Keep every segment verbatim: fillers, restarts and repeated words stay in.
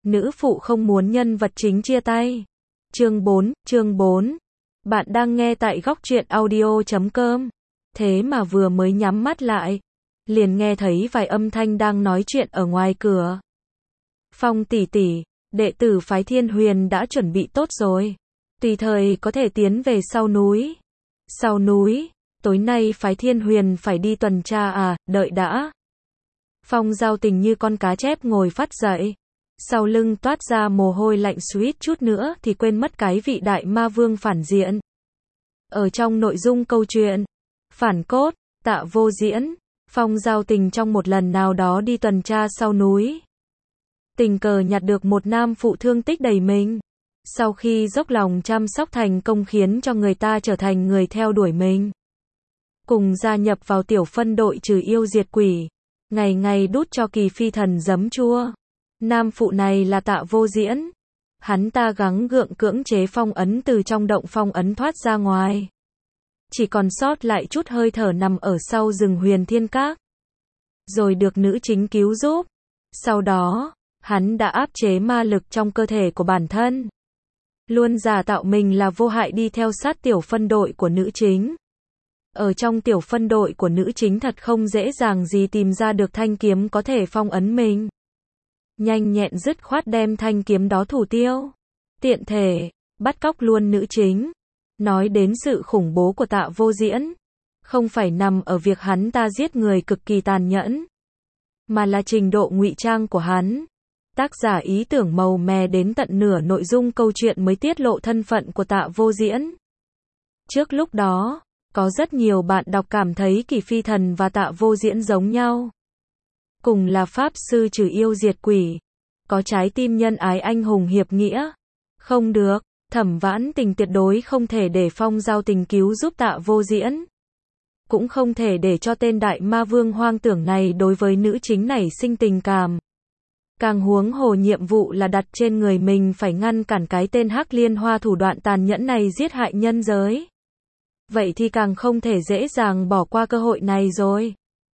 nữ phụ không muốn nhân vật chính chia tay. Chương bốn, chương bốn. Bạn đang nghe tại góc truyện audio chấm com. Thế mà vừa mới nhắm mắt lại, liền nghe thấy vài âm thanh đang nói chuyện ở ngoài cửa. Phong tỷ tỷ, đệ tử phái Thiên Huyền đã chuẩn bị tốt rồi. Tùy thời có thể tiến về sau núi. Sau núi, tối nay phái Thiên Huyền phải đi tuần tra à, đợi đã. Phong Giao Tình như con cá chép ngồi phát dậy. Sau lưng toát ra mồ hôi lạnh suýt chút nữa thì quên mất cái vị đại ma vương phản diện. Ở trong nội dung câu chuyện, phản cốt, Tạ Vô Diễn, Phong Giao Tình trong một lần nào đó đi tuần tra sau núi. Tình cờ nhặt được một nam phụ thương tích đầy mình. Sau khi dốc lòng chăm sóc thành công khiến cho người ta trở thành người theo đuổi mình. Cùng gia nhập vào tiểu phân đội trừ yêu diệt quỷ. Ngày ngày đút cho Kỳ Phi Thần giấm chua. Nam phụ này là Tạ Vô Diễn. Hắn ta gắng gượng cưỡng chế phong ấn từ trong động phong ấn thoát ra ngoài. Chỉ còn sót lại chút hơi thở nằm ở sau rừng Huyền Thiên Các. Rồi được nữ chính cứu giúp. Sau đó, hắn đã áp chế ma lực trong cơ thể của bản thân. Luôn giả tạo mình là vô hại đi theo sát tiểu phân đội của nữ chính. Ở trong tiểu phân đội của nữ chính thật không dễ dàng gì tìm ra được thanh kiếm có thể phong ấn mình. Nhanh nhẹn dứt khoát đem thanh kiếm đó thủ tiêu. Tiện thể, bắt cóc luôn nữ chính. Nói đến sự khủng bố của Tạ Vô Diễn. Không phải nằm ở việc hắn ta giết người cực kỳ tàn nhẫn. Mà là trình độ ngụy trang của hắn. Tác giả ý tưởng màu mè đến tận nửa nội dung câu chuyện mới tiết lộ thân phận của Tạ Vô Diễn. Trước lúc đó, có rất nhiều bạn đọc cảm thấy Kỳ Phi Thần và Tạ Vô Diễn giống nhau. Cùng là pháp sư trừ yêu diệt quỷ. Có trái tim nhân ái anh hùng hiệp nghĩa. Không được, Thẩm Vãn Tình tuyệt đối không thể để Phong Giao Tình cứu giúp Tạ Vô Diễn. Cũng không thể để cho tên đại ma vương hoang tưởng này đối với nữ chính nảy sinh tình cảm. Càng huống hồ nhiệm vụ là đặt trên người mình phải ngăn cản cái tên Hắc Liên Hoa thủ đoạn tàn nhẫn này giết hại nhân giới. Vậy thì càng không thể dễ dàng bỏ qua cơ hội này rồi.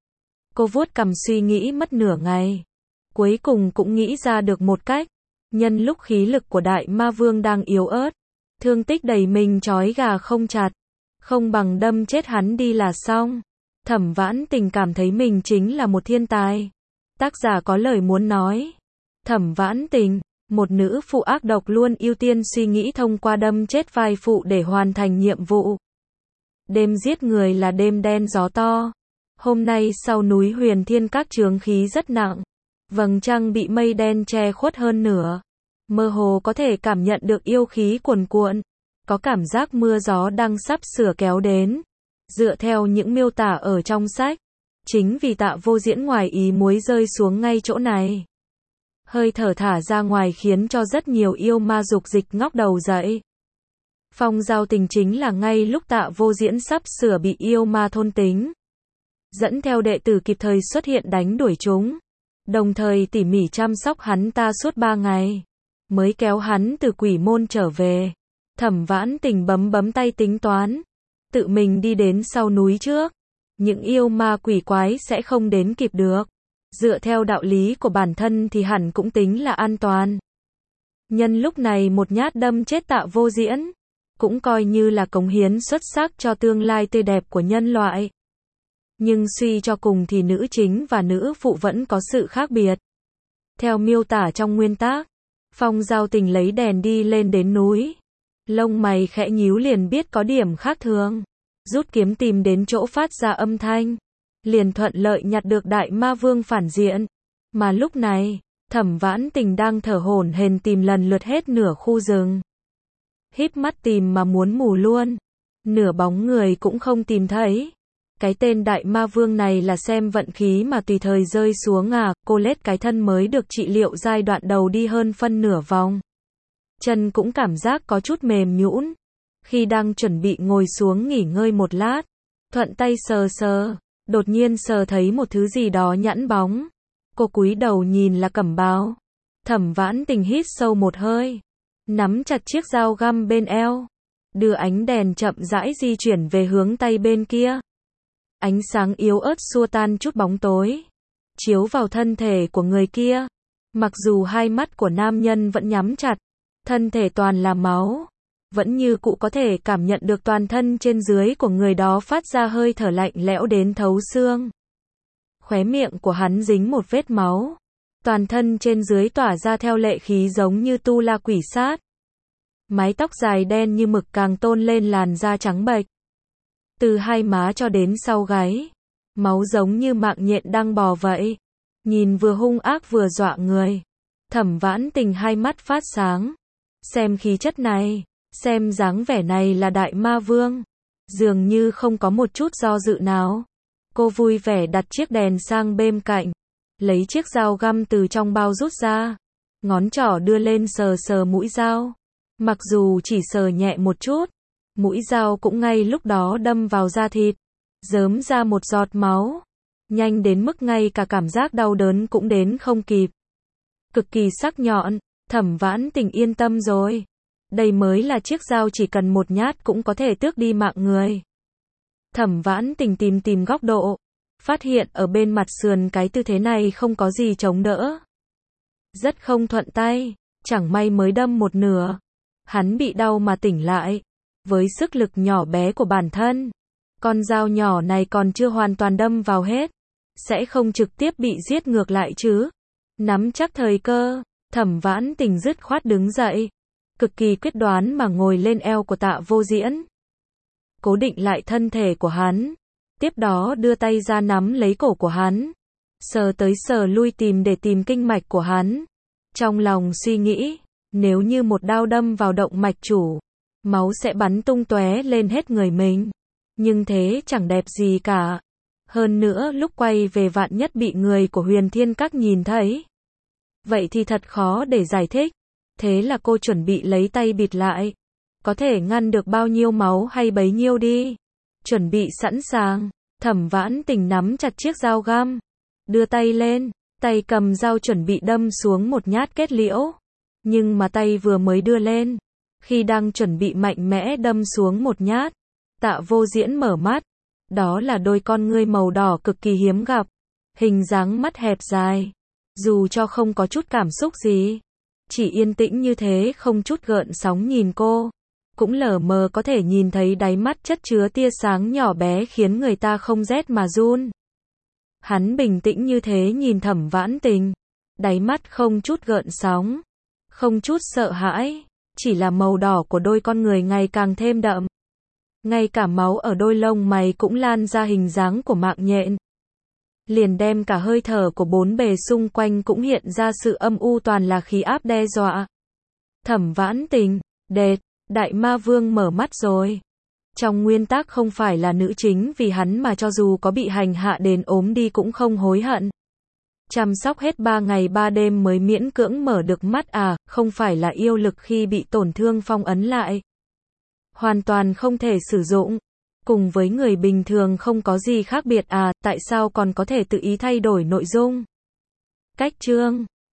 Cô vuốt cằm suy nghĩ mất nửa ngày. Cuối cùng cũng nghĩ ra được một cách. Nhân lúc khí lực của đại ma vương đang yếu ớt. Thương tích đầy mình trói gà không chặt. Không bằng đâm chết hắn đi là xong. Thẩm Vãn Tình cảm thấy mình chính là một thiên tài. Tác giả có lời muốn nói. Thẩm Vãn Tình, một nữ phụ ác độc luôn ưu tiên suy nghĩ thông qua đâm chết vai phụ để hoàn thành nhiệm vụ. Đêm giết người là đêm đen gió to. Hôm nay sau núi Huyền Thiên Các chướng khí rất nặng. Vầng trăng bị mây đen che khuất hơn nửa. Mơ hồ có thể cảm nhận được yêu khí cuồn cuộn. Có cảm giác mưa gió đang sắp sửa kéo đến. Dựa theo những miêu tả ở trong sách. Chính vì Tạ Vô Diễn ngoài ý muốn rơi xuống ngay chỗ này. Hơi thở thả ra ngoài khiến cho rất nhiều yêu ma dục dịch ngóc đầu dậy. Phong Giao Tình chính là ngay lúc Tạ Vô Diễn sắp sửa bị yêu ma thôn tính. Dẫn theo đệ tử kịp thời xuất hiện đánh đuổi chúng. Đồng thời tỉ mỉ chăm sóc hắn ta suốt ba ngày. Mới kéo hắn từ quỷ môn trở về. Thẩm Vãn Tình bấm bấm tay tính toán. Tự mình đi đến sau núi trước. Những yêu ma quỷ quái sẽ không đến kịp được. Dựa theo đạo lý của bản thân thì hẳn cũng tính là an toàn. Nhân lúc này một nhát đâm chết Tạ Vô Diễn. Cũng coi như là cống hiến xuất sắc cho tương lai tươi đẹp của nhân loại. Nhưng suy cho cùng thì nữ chính và nữ phụ vẫn có sự khác biệt. Theo miêu tả trong nguyên tác, Phong Giao Tình lấy đèn đi lên đến núi. Lông mày khẽ nhíu liền biết có điểm khác thường. Rút kiếm tìm đến chỗ phát ra âm thanh. Liền thuận lợi nhặt được đại ma vương phản diện. Mà lúc này, Thẩm Vãn Tình đang thở hổn hển tìm lần lượt hết nửa khu rừng. Híp mắt tìm mà muốn mù luôn. Nửa bóng người cũng không tìm thấy. Cái tên đại ma vương này là xem vận khí mà tùy thời rơi xuống à. Cô lết cái thân mới được trị liệu giai đoạn đầu đi hơn phân nửa vòng. Chân cũng cảm giác có chút mềm nhũn. Khi đang chuẩn bị ngồi xuống nghỉ ngơi một lát, thuận tay sờ sờ, đột nhiên sờ thấy một thứ gì đó nhẵn bóng. Cô cúi đầu nhìn là cẩm bào. Thẩm Vãn Tình hít sâu một hơi, nắm chặt chiếc dao găm bên eo, đưa ánh đèn chậm rãi di chuyển về hướng tay bên kia. Ánh sáng yếu ớt xua tan chút bóng tối, chiếu vào thân thể của người kia. Mặc dù hai mắt của nam nhân vẫn nhắm chặt, thân thể toàn là máu, vẫn như cụ có thể cảm nhận được toàn thân trên dưới của người đó phát ra hơi thở lạnh lẽo đến thấu xương. Khóe miệng của hắn dính một vết máu, toàn thân trên dưới tỏa ra theo lệ khí giống như tu la quỷ sát. Mái tóc dài đen như mực càng tôn lên làn da trắng bệch. Từ hai má cho đến sau gáy, máu giống như mạng nhện đang bò vậy. Nhìn vừa hung ác vừa dọa người. Thẩm Vãn Tình hai mắt phát sáng. Xem khí chất này, xem dáng vẻ này là đại ma vương. Dường như không có một chút do dự nào. Cô vui vẻ đặt chiếc đèn sang bên cạnh. Lấy chiếc dao găm từ trong bao rút ra. Ngón trỏ đưa lên sờ sờ mũi dao. Mặc dù chỉ sờ nhẹ một chút, mũi dao cũng ngay lúc đó đâm vào da thịt, rớm ra một giọt máu. Nhanh đến mức ngay cả cảm giác đau đớn cũng đến không kịp. Cực kỳ sắc nhọn, Thẩm Vãn Tình yên tâm rồi. Đây mới là chiếc dao chỉ cần một nhát cũng có thể tước đi mạng người. Thẩm Vãn Tình tìm tìm góc độ, phát hiện ở bên mặt sườn cái tư thế này không có gì chống đỡ. Rất không thuận tay, chẳng may mới đâm một nửa. Hắn bị đau mà tỉnh lại. Với sức lực nhỏ bé của bản thân, con dao nhỏ này còn chưa hoàn toàn đâm vào hết. Sẽ không trực tiếp bị giết ngược lại chứ. Nắm chắc thời cơ, Thẩm Vãn Tình dứt khoát đứng dậy. Cực kỳ quyết đoán mà ngồi lên eo của Tạ Vô Diễn. Cố định lại thân thể của hắn. Tiếp đó đưa tay ra nắm lấy cổ của hắn. Sờ tới sờ lui tìm để tìm kinh mạch của hắn. Trong lòng suy nghĩ, nếu như một đao đâm vào động mạch chủ, máu sẽ bắn tung tóe lên hết người mình. Nhưng thế chẳng đẹp gì cả. Hơn nữa lúc quay về vạn nhất bị người của Huyền Thiên Các nhìn thấy. Vậy thì thật khó để giải thích. Thế là cô chuẩn bị lấy tay bịt lại. Có thể ngăn được bao nhiêu máu hay bấy nhiêu đi. Chuẩn bị sẵn sàng. Thẩm Vãn Tình nắm chặt chiếc dao găm. Đưa tay lên. Tay cầm dao chuẩn bị đâm xuống một nhát kết liễu. Nhưng mà tay vừa mới đưa lên. Khi đang chuẩn bị mạnh mẽ đâm xuống một nhát. Tạ Vô Diễn mở mắt. Đó là đôi con ngươi màu đỏ cực kỳ hiếm gặp. Hình dáng mắt hẹp dài. Dù cho không có chút cảm xúc gì. Chỉ yên tĩnh như thế không chút gợn sóng nhìn cô. Cũng lờ mờ có thể nhìn thấy đáy mắt chất chứa tia sáng nhỏ bé khiến người ta không rét mà run. Hắn bình tĩnh như thế nhìn Thẩm Vãn Tình. Đáy mắt không chút gợn sóng. Không chút sợ hãi. Chỉ là màu đỏ của đôi con người ngày càng thêm đậm. Ngay cả máu ở đôi lông mày cũng lan ra hình dáng của mạng nhện. Liền đem cả hơi thở của bốn bề xung quanh cũng hiện ra sự âm u toàn là khí áp đe dọa. Thẩm Vãn Tình, đệt, đại ma vương mở mắt rồi. Trong nguyên tắc không phải là nữ chính vì hắn mà cho dù có bị hành hạ đến ốm đi cũng không hối hận. Chăm sóc hết ba ngày ba đêm mới miễn cưỡng mở được mắt à, không phải là yêu lực khi bị tổn thương phong ấn lại. Hoàn toàn không thể sử dụng. Cùng với người bình thường không có gì khác biệt à, tại sao còn có thể tự ý thay đổi nội dung? Cách chương